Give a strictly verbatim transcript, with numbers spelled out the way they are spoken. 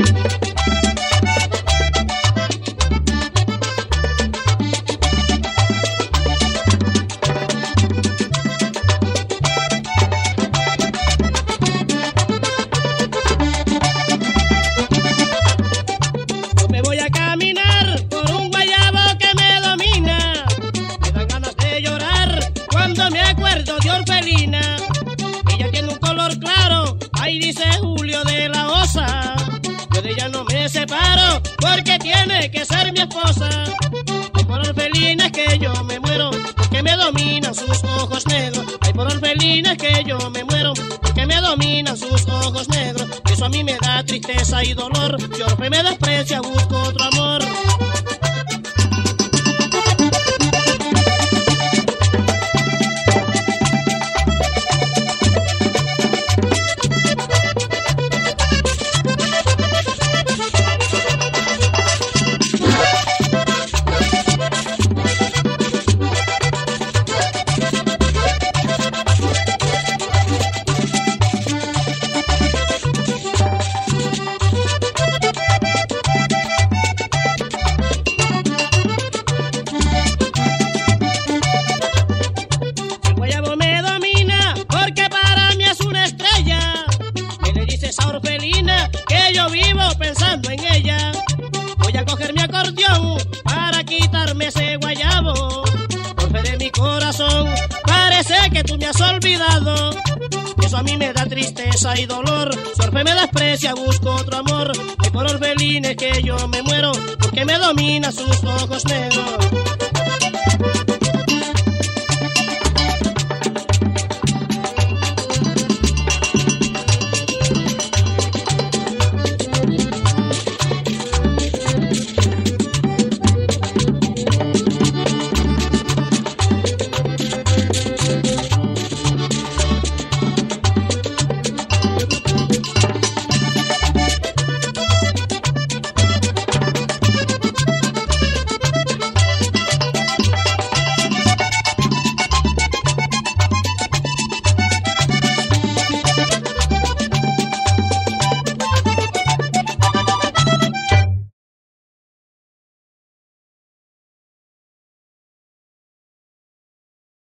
Porque tiene que ser mi esposa. Ay, por orfelina que yo me muero, porque me dominan sus ojos negros. Ay, por orfelina que yo me muero, porque me dominan sus ojos negros. Eso a mí me da tristeza y dolor. Si Orfe me desprecia, busco otro amor. Que yo vivo pensando en ella. Voy a coger mi acordeón para quitarme ese guayabo. Orfe de mi corazón, parece que tú me has olvidado. Eso a mí me da tristeza y dolor. Si Orfe me desprecia, busco otro amor. Y por orfelina es que yo me muero, porque me domina sus ojos negros.